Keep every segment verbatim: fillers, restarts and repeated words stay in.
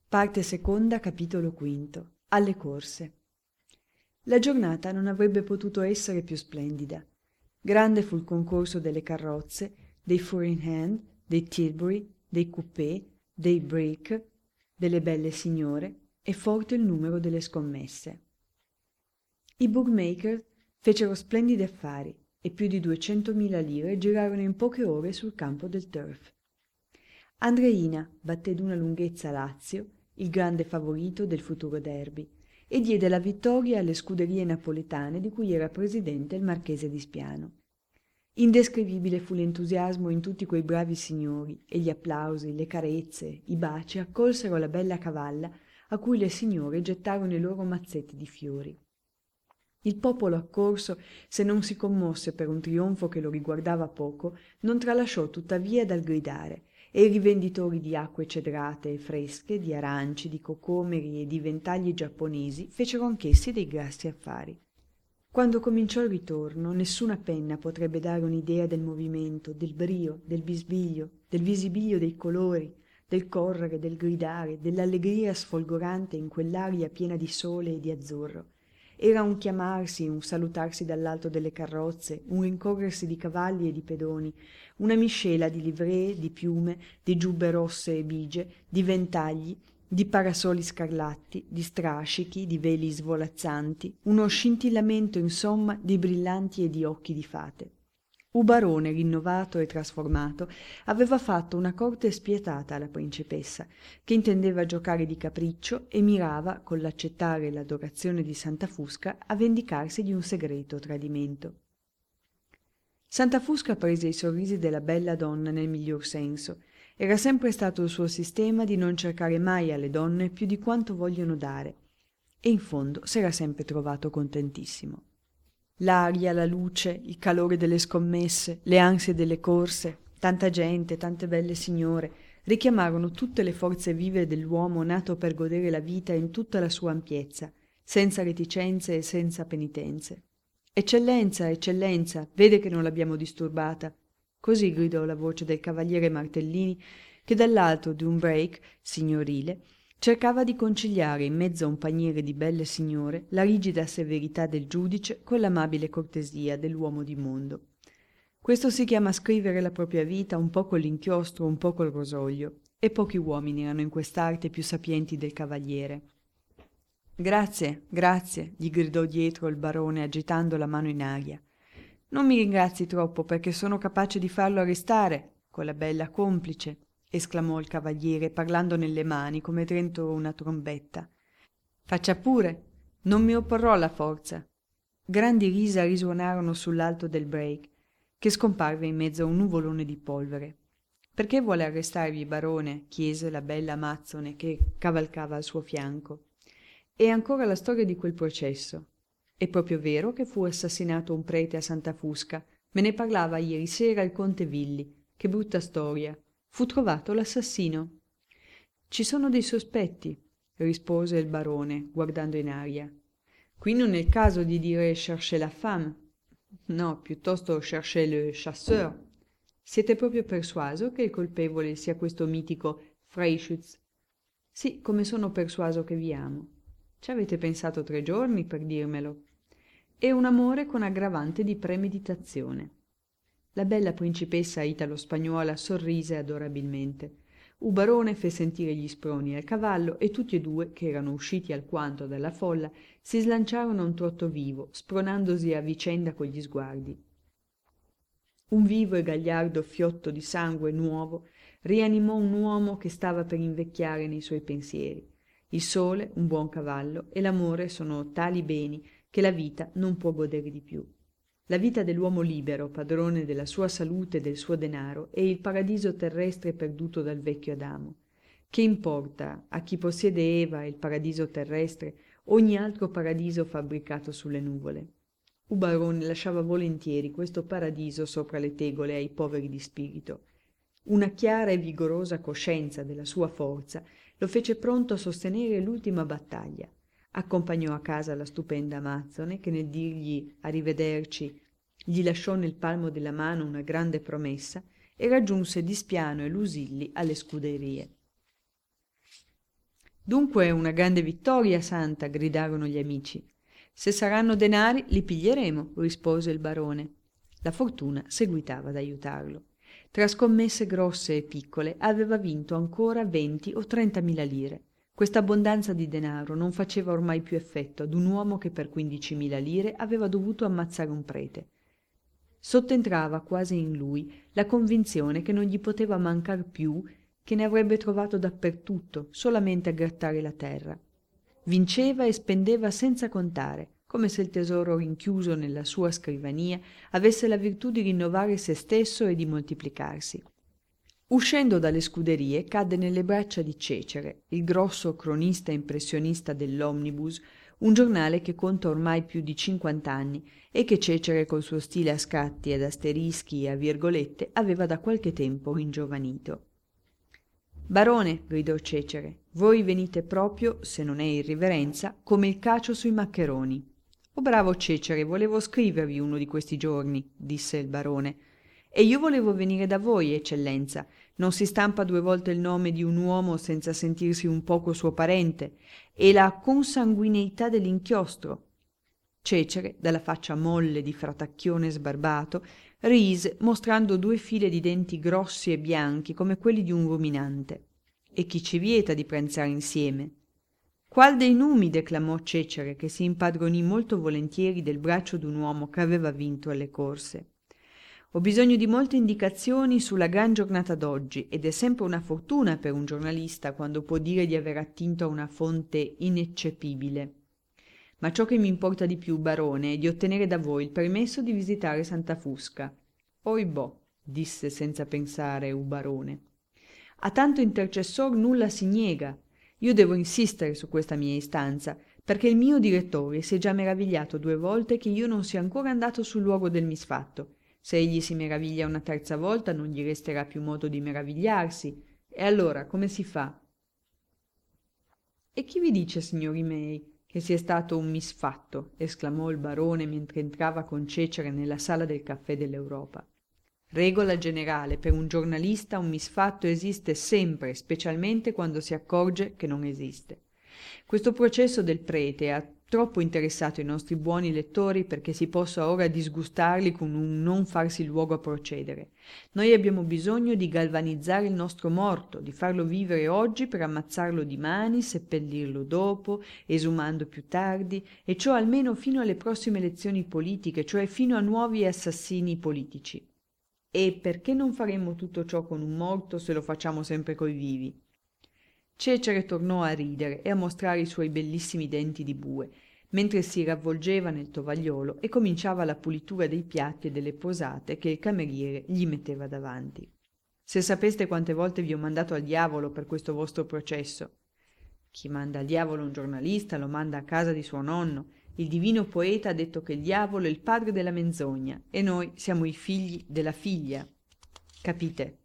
Parte seconda, capitolo quinto. Alle corse. La giornata non avrebbe potuto essere più splendida. Grande fu il concorso delle carrozze, dei four in hand, dei tilbury, dei coupé, dei break, delle belle signore, e forte il numero delle scommesse. I bookmaker fecero splendidi affari e più di duecentomila lire girarono in poche ore sul campo del turf. Andreina batté d'una lunghezza Lazio, il grande favorito del futuro derby, e diede la vittoria alle scuderie napoletane di cui era presidente il marchese di Spiano. Indescrivibile fu l'entusiasmo in tutti quei bravi signori, e gli applausi, le carezze, i baci accolsero la bella cavalla a cui le signore gettarono i loro mazzetti di fiori. Il popolo accorso, se non si commosse per un trionfo che lo riguardava poco, non tralasciò tuttavia dal gridare, e i rivenditori di acque cedrate e fresche, di aranci, di cocomeri e di ventagli giapponesi fecero anch'essi dei grassi affari. Quando cominciò il ritorno, nessuna penna potrebbe dare un'idea del movimento, del brio, del bisbiglio, del visibilio dei colori, del correre, del gridare, dell'allegria sfolgorante in quell'aria piena di sole e di azzurro. Era un chiamarsi, un salutarsi dall'alto delle carrozze, un rincorrersi di cavalli e di pedoni, una miscela di livree, di piume, di giubbe rosse e bigie, di ventagli, di parasoli scarlatti, di strascichi, di veli svolazzanti, uno scintillamento insomma di brillanti e di occhi di fate. Ubarone, rinnovato e trasformato, aveva fatto una corte spietata alla principessa, che intendeva giocare di capriccio e mirava, con l'accettare l'adorazione di Santa Fusca, a vendicarsi di un segreto tradimento. Santa Fusca prese i sorrisi della bella donna nel miglior senso. Era sempre stato il suo sistema di non cercare mai alle donne più di quanto vogliono dare, e in fondo s'era sempre trovato contentissimo. L'aria, la luce, il calore delle scommesse, le ansie delle corse, tanta gente, tante belle signore, richiamarono tutte le forze vive dell'uomo nato per godere la vita in tutta la sua ampiezza, senza reticenze e senza penitenze. «Eccellenza, eccellenza, vede che non l'abbiamo disturbata!» Così gridò la voce del cavaliere Martellini, che dall'alto di un break signorile cercava di conciliare in mezzo a un paniere di belle signore la rigida severità del giudice con l'amabile cortesia dell'uomo di mondo. Questo si chiama scrivere la propria vita un po' con l'inchiostro, un po' col rosolio, e pochi uomini erano in quest'arte più sapienti del cavaliere. «Grazie, grazie», gli gridò dietro il barone agitando la mano in aria. «Non mi ringrazi troppo, perché sono capace di farlo arrestare, con la bella complice», esclamò il cavaliere, parlando nelle mani come dentro una trombetta. «Faccia pure, non mi opporrò alla forza». Grandi risa risuonarono sull'alto del break, che scomparve in mezzo a un nuvolone di polvere. «Perché vuole arrestarvi, barone?» chiese la bella Amazzone che cavalcava al suo fianco. «E ancora la storia di quel processo. È proprio vero che fu assassinato un prete a Santa Fusca? Me ne parlava ieri sera il conte Villi. Che brutta storia. Fu trovato l'assassino?» «Ci sono dei sospetti», rispose il barone, guardando in aria. «Qui non è il caso di dire chercher la femme. No, piuttosto chercher le chasseur. Siete proprio persuaso che il colpevole sia questo mitico Freischütz?» «Sì, come sono persuaso che vi amo. Ci avete pensato tre giorni per dirmelo. È un amore con aggravante di premeditazione». La bella principessa italo-spagnuola sorrise adorabilmente. Ubarone fe sentire gli sproni al cavallo e tutti e due, che erano usciti alquanto dalla folla, si slanciarono a un trotto vivo, spronandosi a vicenda con gli sguardi. Un vivo e gagliardo fiotto di sangue nuovo rianimò un uomo che stava per invecchiare nei suoi pensieri. Il sole, un buon cavallo, e l'amore sono tali beni che la vita non può godere di più. La vita dell'uomo libero, padrone della sua salute e del suo denaro, è il paradiso terrestre perduto dal vecchio Adamo. Che importa a chi possiede Eva il paradiso terrestre ogni altro paradiso fabbricato sulle nuvole? Ubarone lasciava volentieri questo paradiso sopra le tegole ai poveri di spirito. Una chiara e vigorosa coscienza della sua forza lo fece pronto a sostenere l'ultima battaglia. Accompagnò a casa la stupenda Amazzone, che nel dirgli arrivederci gli lasciò nel palmo della mano una grande promessa, e raggiunse di Spiano e Lusilli alle scuderie. Dunque è una grande vittoria, santa, gridarono gli amici. Se saranno denari, li piglieremo, rispose il barone. La fortuna seguitava ad aiutarlo. Tra scommesse grosse e piccole aveva vinto ancora venti o trentamila lire. Questa abbondanza di denaro non faceva ormai più effetto ad un uomo che per quindicimila lire aveva dovuto ammazzare un prete. Sottentrava quasi in lui la convinzione che non gli poteva mancar più, che ne avrebbe trovato dappertutto, solamente a grattare la terra. Vinceva e spendeva senza contare, come se il tesoro rinchiuso nella sua scrivania avesse la virtù di rinnovare se stesso e di moltiplicarsi. Uscendo dalle scuderie cadde nelle braccia di Cecere, il grosso cronista impressionista dell'Omnibus, un giornale che conta ormai più di cinquant'anni e che Cecere col suo stile a scatti, ad asterischi e a virgolette aveva da qualche tempo ringiovanito. «Barone», gridò Cecere, «voi venite proprio, se non è irriverenza, come il cacio sui maccheroni». «Oh, bravo Cecere, volevo scrivervi uno di questi giorni», disse il barone. «E io volevo venire da voi, eccellenza. Non si stampa due volte il nome di un uomo senza sentirsi un poco suo parente, e la consanguineità dell'inchiostro». Cecere, dalla faccia molle di fratacchione sbarbato, rise mostrando due file di denti grossi e bianchi come quelli di un ruminante. «E chi ci vieta di pranzare insieme?» «Qual dei numi?» declamò Cecere, che si impadronì molto volentieri del braccio d'un uomo che aveva vinto alle corse. «Ho bisogno di molte indicazioni sulla gran giornata d'oggi, ed è sempre una fortuna per un giornalista quando può dire di aver attinto a una fonte ineccepibile. Ma ciò che mi importa di più, barone, è di ottenere da voi il permesso di visitare Santa Fusca». «Oibò», disse senza pensare il barone. «A tanto intercessor nulla si niega. Io devo insistere su questa mia istanza, perché il mio direttore si è già meravigliato due volte che io non sia ancora andato sul luogo del misfatto. Se egli si meraviglia una terza volta non gli resterà più modo di meravigliarsi. E allora come si fa?» «E chi vi dice, signori miei, che sia stato un misfatto?» esclamò il barone mentre entrava con Cecere nella sala del caffè dell'Europa. «Regola generale, per un giornalista un misfatto esiste sempre, specialmente quando si accorge che non esiste. Questo processo del prete ha troppo interessato i nostri buoni lettori perché si possa ora disgustarli con un non farsi luogo a procedere. Noi abbiamo bisogno di galvanizzare il nostro morto, di farlo vivere oggi per ammazzarlo dimani, seppellirlo dopo, esumando più tardi, e ciò almeno fino alle prossime elezioni politiche, cioè fino a nuovi assassini politici. E perché non faremmo tutto ciò con un morto se lo facciamo sempre coi vivi?» Cecere tornò a ridere e a mostrare i suoi bellissimi denti di bue, mentre si ravvolgeva nel tovagliolo e cominciava la pulitura dei piatti e delle posate che il cameriere gli metteva davanti. «Se sapeste quante volte vi ho mandato al diavolo per questo vostro processo!» «Chi manda al diavolo un giornalista lo manda a casa di suo nonno. Il divino poeta ha detto che il diavolo è il padre della menzogna e noi siamo i figli della figlia. Capite?»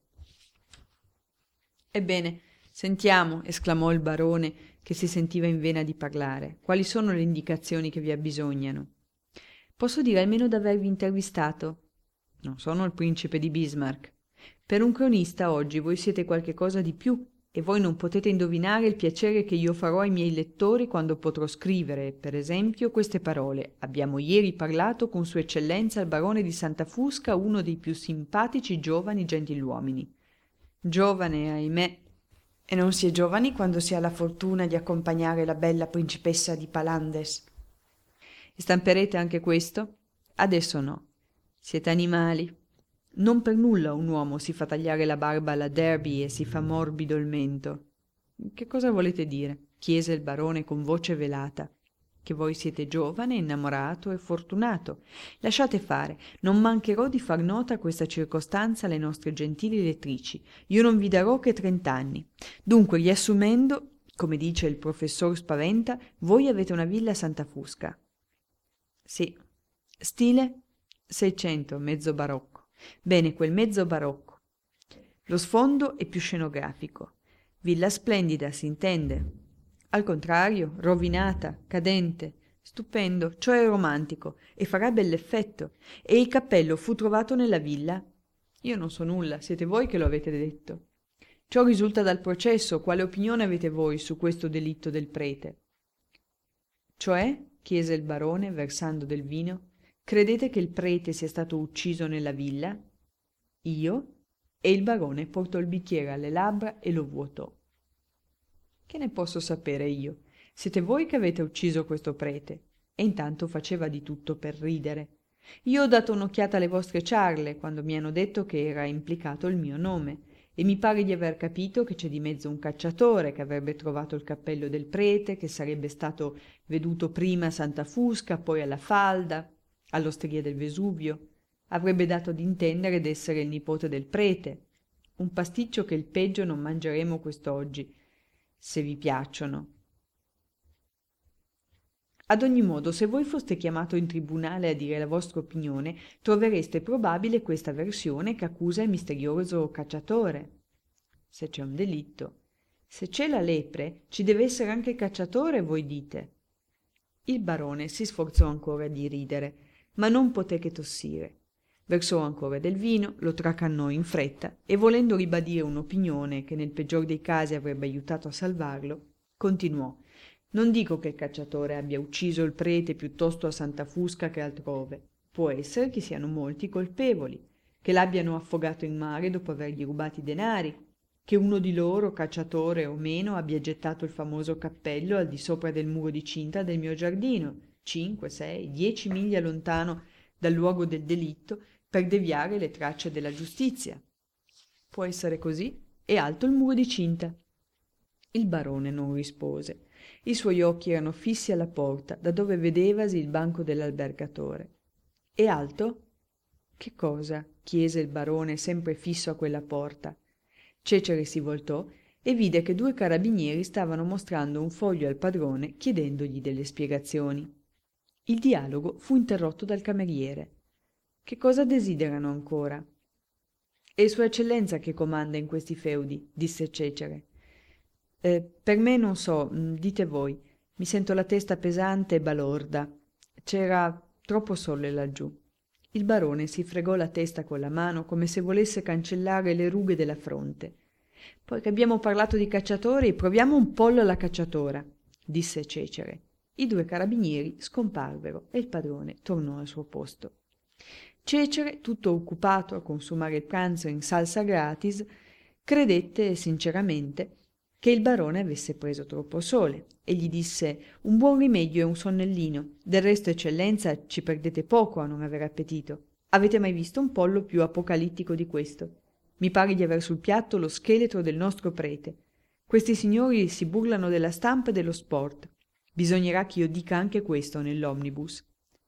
«Ebbene, sentiamo», esclamò il barone, che si sentiva in vena di parlare. «Quali sono le indicazioni che vi abbisognano?» «Posso dire almeno d'avervi intervistato?» «Non sono il principe di Bismarck. Per un cronista oggi voi siete qualche cosa di più, e voi non potete indovinare il piacere che io farò ai miei lettori quando potrò scrivere, per esempio, queste parole: abbiamo ieri parlato con Sua Eccellenza il barone di Santa Fusca, uno dei più simpatici giovani gentiluomini». «Giovane, ahimè. E non si è giovani quando si ha la fortuna di accompagnare la bella principessa di Palandes». «E stamperete anche questo?» «Adesso no. Siete animali. Non per nulla un uomo si fa tagliare la barba alla Derby e si fa morbido il mento». «Che cosa volete dire?» chiese il barone con voce velata. «Che voi siete giovane, innamorato e fortunato. Lasciate fare, non mancherò di far nota questa circostanza alle nostre gentili lettrici. Io non vi darò che trent'anni. Dunque, riassumendo, come dice il professor Spaventa, voi avete una villa a Santa Fusca». «Sì». «Stile?» «Seicento, mezzo barocco». «Bene, quel mezzo barocco. Lo sfondo è più scenografico. Villa splendida, si intende. Al contrario, rovinata, cadente. Stupendo, cioè romantico, e farà bell'effetto. E il cappello fu trovato nella villa?» «Io non so nulla, siete voi che lo avete detto». Ciò risulta dal processo. Quale opinione avete voi su questo delitto del prete? Cioè, chiese il barone, versando del vino, credete che il prete sia stato ucciso nella villa? Io? E il barone portò il bicchiere alle labbra e lo vuotò. Che ne posso sapere io? Siete voi che avete ucciso questo prete. E intanto faceva di tutto per ridere. Io ho dato un'occhiata alle vostre ciarle quando mi hanno detto che era implicato il mio nome, e mi pare di aver capito che c'è di mezzo un cacciatore che avrebbe trovato il cappello del prete, che sarebbe stato veduto prima a Santa Fusca, poi alla Falda, all'osteria del Vesuvio. Avrebbe dato d'intendere d'essere il nipote del prete. Un pasticcio che il peggio non mangeremo quest'oggi, se vi piacciono. Ad ogni modo, se voi foste chiamato in tribunale a dire la vostra opinione, trovereste probabile questa versione che accusa il misterioso cacciatore. Se c'è un delitto. Se c'è la lepre, ci deve essere anche il cacciatore, voi dite. Il barone si sforzò ancora di ridere, ma non poté che tossire. Versò ancora del vino, lo tracannò in fretta e, volendo ribadire un'opinione che nel peggior dei casi avrebbe aiutato a salvarlo, continuò. Non dico che il cacciatore abbia ucciso il prete piuttosto a Santa Fusca che altrove. Può essere che siano molti colpevoli, che l'abbiano affogato in mare dopo avergli rubati i denari, che uno di loro, cacciatore o meno, abbia gettato il famoso cappello al di sopra del muro di cinta del mio giardino, cinque, sei, dieci miglia lontano dal luogo del delitto, per deviare le tracce della giustizia. Può essere così, è alto il muro di cinta. Il barone non rispose. I suoi occhi erano fissi alla porta, da dove vedevasi il banco dell'albergatore. È alto? Che cosa? Chiese il barone, sempre fisso a quella porta. Cecere si voltò e vide che due carabinieri stavano mostrando un foglio al padrone chiedendogli delle spiegazioni. Il dialogo fu interrotto dal cameriere. Che cosa desiderano ancora? È Sua Eccellenza che comanda in questi feudi, disse Cecere. Eh, per me non so, dite voi. Mi sento la testa pesante e balorda. C'era troppo sole laggiù. Il barone si fregò la testa con la mano come se volesse cancellare le rughe della fronte. Poi che abbiamo parlato di cacciatori, proviamo un pollo alla cacciatora, disse Cecere. I due carabinieri scomparvero e il padrone tornò al suo posto. Cecere, tutto occupato a consumare il pranzo in salsa gratis, credette sinceramente che il barone avesse preso troppo sole e gli disse: un buon rimedio è un sonnellino. Del resto, eccellenza, ci perdete poco a non avere appetito. Avete mai visto un pollo più apocalittico di questo? Mi pare di aver sul piatto lo scheletro del nostro prete. Questi signori si burlano della stampa e dello sport. Bisognerà che io dica anche questo nell'omnibus.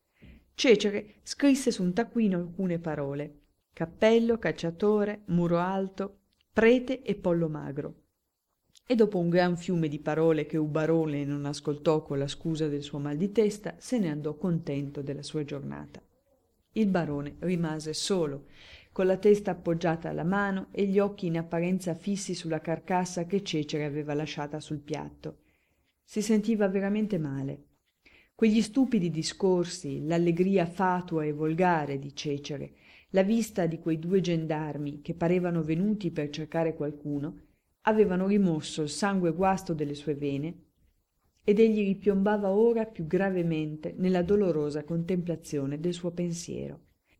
Cecere scrisse su un taccuino alcune parole: cappello, cacciatore, muro alto, prete e pollo magro. E dopo un gran fiume di parole che Ubarone non ascoltò con la scusa del suo mal di testa, se ne andò contento della sua giornata. Il barone rimase solo, con la testa appoggiata alla mano e gli occhi in apparenza fissi sulla carcassa che Cecere aveva lasciata sul piatto. Si sentiva veramente male. Quegli stupidi discorsi, l'allegria fatua e volgare di Cecere, la vista di quei due gendarmi che parevano venuti per cercare qualcuno, avevano rimosso il sangue guasto delle sue vene ed egli ripiombava ora più gravemente nella dolorosa contemplazione del suo pensiero.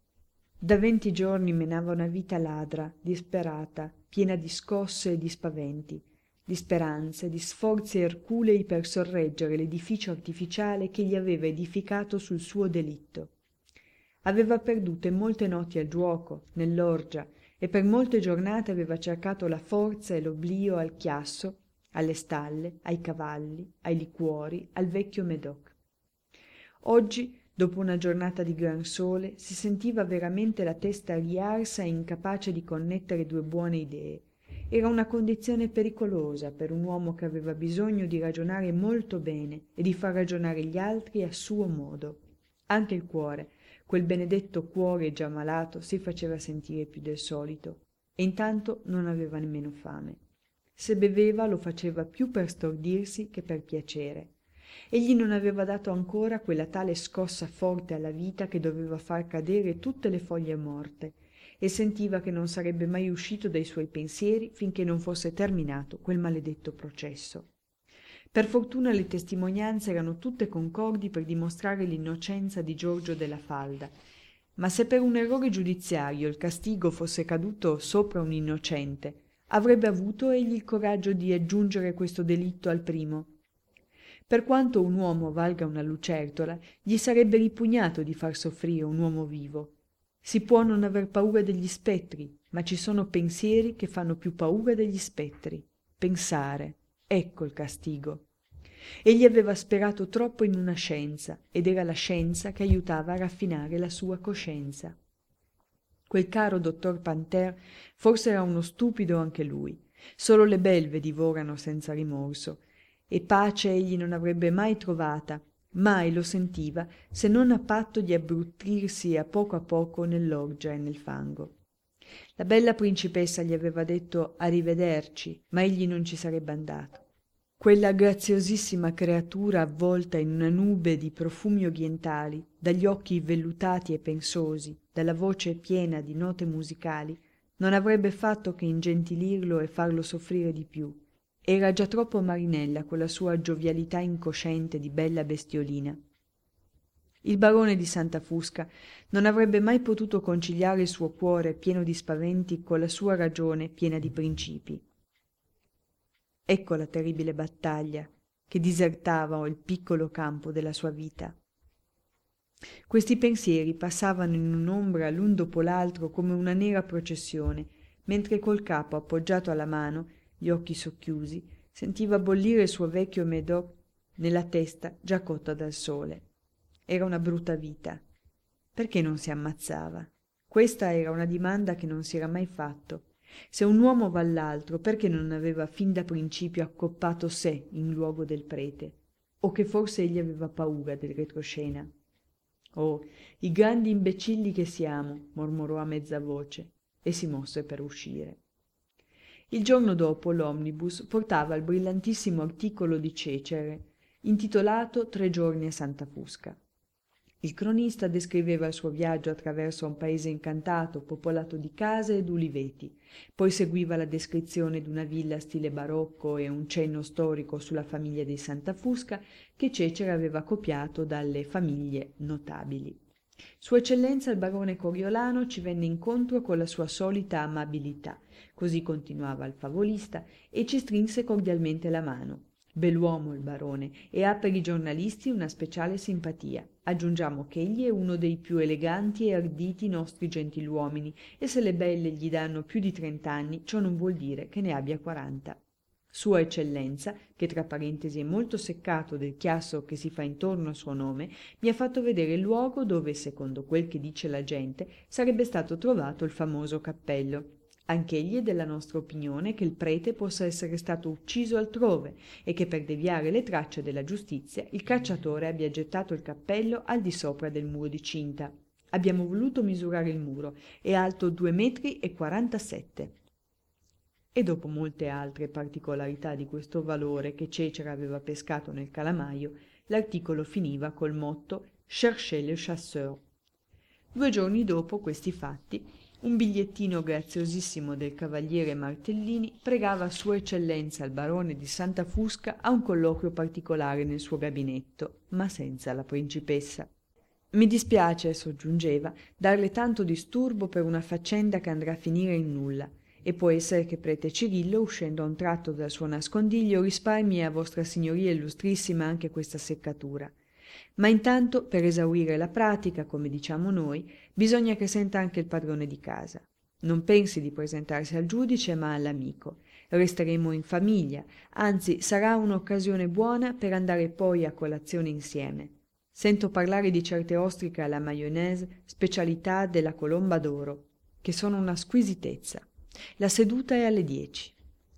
Da venti giorni menava una vita ladra, disperata, piena di scosse e di spaventi, di speranze, di sforzi erculei per sorreggere l'edificio artificiale che gli aveva edificato sul suo delitto. Aveva perdute molte notti al giuoco, nell'orgia, e per molte giornate aveva cercato la forza e l'oblio al chiasso, alle stalle, ai cavalli, ai liquori, al vecchio Medoc. Oggi, dopo una giornata di gran sole, si sentiva veramente la testa riarsa e incapace di connettere due buone idee. Era una condizione pericolosa per un uomo che aveva bisogno di ragionare molto bene e di far ragionare gli altri a suo modo. Anche il cuore, quel benedetto cuore già malato, si faceva sentire più del solito, e intanto non aveva nemmeno fame. Se beveva lo faceva più per stordirsi che per piacere. Egli non aveva dato ancora quella tale scossa forte alla vita che doveva far cadere tutte le foglie morte, e sentiva che non sarebbe mai uscito dai suoi pensieri finché non fosse terminato quel maledetto processo. Per fortuna le testimonianze erano tutte concordi per dimostrare l'innocenza di Giorgio della Falda, ma se per un errore giudiziario il castigo fosse caduto sopra un innocente, avrebbe avuto egli il coraggio di aggiungere questo delitto al primo? Per quanto un uomo valga una lucertola, gli sarebbe ripugnato di far soffrire un uomo vivo. Si può non aver paura degli spettri, ma ci sono pensieri che fanno più paura degli spettri. Pensare, ecco il castigo. Egli aveva sperato troppo in una scienza, ed era la scienza che aiutava a raffinare la sua coscienza. Quel caro dottor Panter forse era uno stupido anche lui. Solo le belve divorano senza rimorso, e pace egli non avrebbe mai trovata, mai lo sentiva, se non a patto di abbruttirsi a poco a poco nell'orgia e nel fango. La bella principessa gli aveva detto arrivederci, ma egli non ci sarebbe andato. Quella graziosissima creatura avvolta in una nube di profumi orientali, dagli occhi vellutati e pensosi, dalla voce piena di note musicali, non avrebbe fatto che ingentilirlo e farlo soffrire di più. Era già troppo marinella con la sua giovialità incosciente di bella bestiolina. Il barone di Santa Fusca non avrebbe mai potuto conciliare il suo cuore pieno di spaventi con la sua ragione piena di principi. Ecco la terribile battaglia che disertava il piccolo campo della sua vita. Questi pensieri passavano in un'ombra l'un dopo l'altro come una nera processione, mentre col capo appoggiato alla mano, gli occhi socchiusi, sentiva bollire il suo vecchio Médoc nella testa già cotta dal sole. Era una brutta vita. Perché non si ammazzava? Questa era una domanda che non si era mai fatto. Se un uomo va all'altro, perché non aveva fin da principio accoppato sé in luogo del prete? O che forse egli aveva paura del retroscena? Oh, i grandi imbecilli che siamo, mormorò a mezza voce, e si mosse per uscire. Il giorno dopo l'omnibus portava il brillantissimo articolo di Cecere, intitolato Tre giorni a Santa Fusca. Il cronista descriveva il suo viaggio attraverso un paese incantato, popolato di case ed uliveti. Poi seguiva la descrizione d'una villa stile barocco e un cenno storico sulla famiglia dei Santa Fusca che Cecere aveva copiato dalle famiglie notabili. Sua eccellenza il barone Coriolano ci venne incontro con la sua solita amabilità, così continuava il favolista, e ci strinse cordialmente la mano. Bell'uomo il barone, e ha per i giornalisti una speciale simpatia. Aggiungiamo che egli è uno dei più eleganti e arditi nostri gentiluomini, e se le belle gli danno più di trent'anni, ciò non vuol dire che ne abbia quaranta. Sua eccellenza, che tra parentesi è molto seccato del chiasso che si fa intorno al suo nome, mi ha fatto vedere il luogo dove, secondo quel che dice la gente, sarebbe stato trovato il famoso cappello. Anch'egli è della nostra opinione che il prete possa essere stato ucciso altrove e che per deviare le tracce della giustizia il cacciatore abbia gettato il cappello al di sopra del muro di cinta. Abbiamo voluto misurare il muro, è alto due metri e quarantasette. E dopo molte altre particolarità di questo valore che Cecere aveva pescato nel calamaio, l'articolo finiva col motto «Cherchez le chasseur». Due giorni dopo questi fatti, un bigliettino graziosissimo del cavaliere Martellini pregava Sua Eccellenza il barone di Santa Fusca a un colloquio particolare nel suo gabinetto, ma senza la principessa. Mi dispiace, soggiungeva, darle tanto disturbo per una faccenda che andrà a finire in nulla, e può essere che prete Cirillo, uscendo a un tratto dal suo nascondiglio, risparmi a vostra signoria illustrissima anche questa seccatura. Ma intanto, per esaurire la pratica, come diciamo noi, bisogna che senta anche il padrone di casa. Non pensi di presentarsi al giudice, ma all'amico. Resteremo in famiglia, anzi sarà un'occasione buona per andare poi a colazione insieme. Sento parlare di certe ostriche alla maionese, specialità della Colomba d'Oro, che sono una squisitezza. La seduta è alle dieci.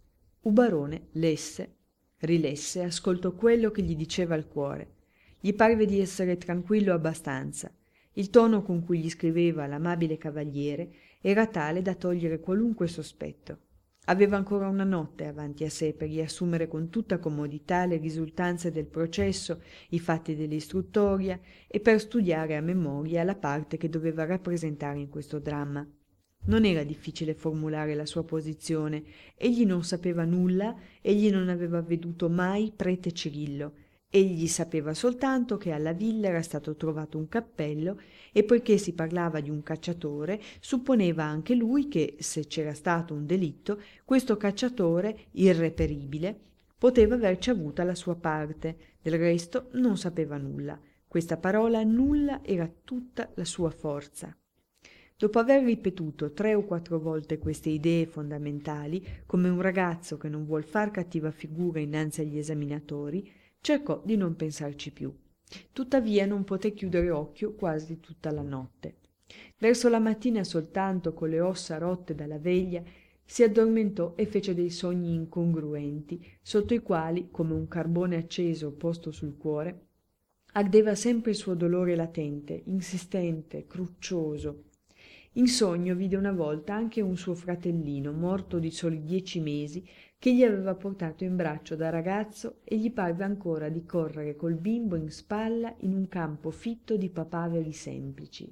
Ubarone lesse, rilesse, ascoltò quello che gli diceva il cuore. Gli parve di essere tranquillo abbastanza. Il tono con cui gli scriveva l'amabile cavaliere era tale da togliere qualunque sospetto. Aveva ancora una notte avanti a sé per riassumere con tutta comodità le risultanze del processo, i fatti dell'istruttoria e per studiare a memoria la parte che doveva rappresentare in questo dramma. Non era difficile formulare la sua posizione. Egli non sapeva nulla, egli non aveva veduto mai prete Cirillo. Egli sapeva soltanto che alla villa era stato trovato un cappello e poiché si parlava di un cacciatore, supponeva anche lui che, se c'era stato un delitto, questo cacciatore, irreperibile, poteva averci avuta la sua parte. Del resto non sapeva nulla. Questa parola nulla era tutta la sua forza. Dopo aver ripetuto tre o quattro volte queste idee fondamentali, come un ragazzo che non vuol far cattiva figura innanzi agli esaminatori, cercò di non pensarci più. Tuttavia non poté chiudere occhio quasi tutta la notte. Verso la mattina soltanto, con le ossa rotte dalla veglia, si addormentò e fece dei sogni incongruenti, sotto i quali, come un carbone acceso posto sul cuore, ardeva sempre il suo dolore latente, insistente, cruccioso. In sogno vide una volta anche un suo fratellino, morto di soli dieci mesi, che gli aveva portato in braccio da ragazzo e gli parve ancora di correre col bimbo in spalla in un campo fitto di papaveri semplici.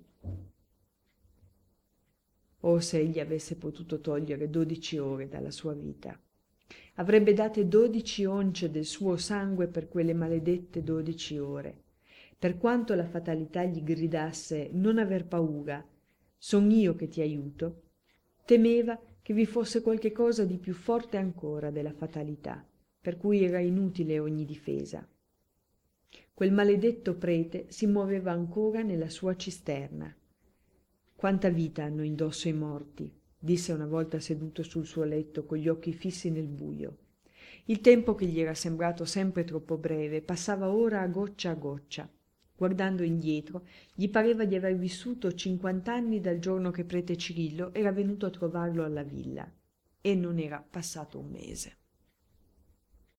Oh, se egli avesse potuto togliere dodici ore dalla sua vita! Avrebbe date dodici once del suo sangue per quelle maledette dodici ore. Per quanto la fatalità gli gridasse «non aver paura», «son io che ti aiuto», temeva che vi fosse qualche cosa di più forte ancora della fatalità, per cui era inutile ogni difesa. Quel maledetto prete si muoveva ancora nella sua cisterna. «Quanta vita hanno indosso i morti», disse una volta seduto sul suo letto con gli occhi fissi nel buio. Il tempo che gli era sembrato sempre troppo breve passava ora a goccia a goccia. Guardando indietro, gli pareva di aver vissuto cinquant'anni dal giorno che prete Cirillo era venuto a trovarlo alla villa. E non era passato un mese.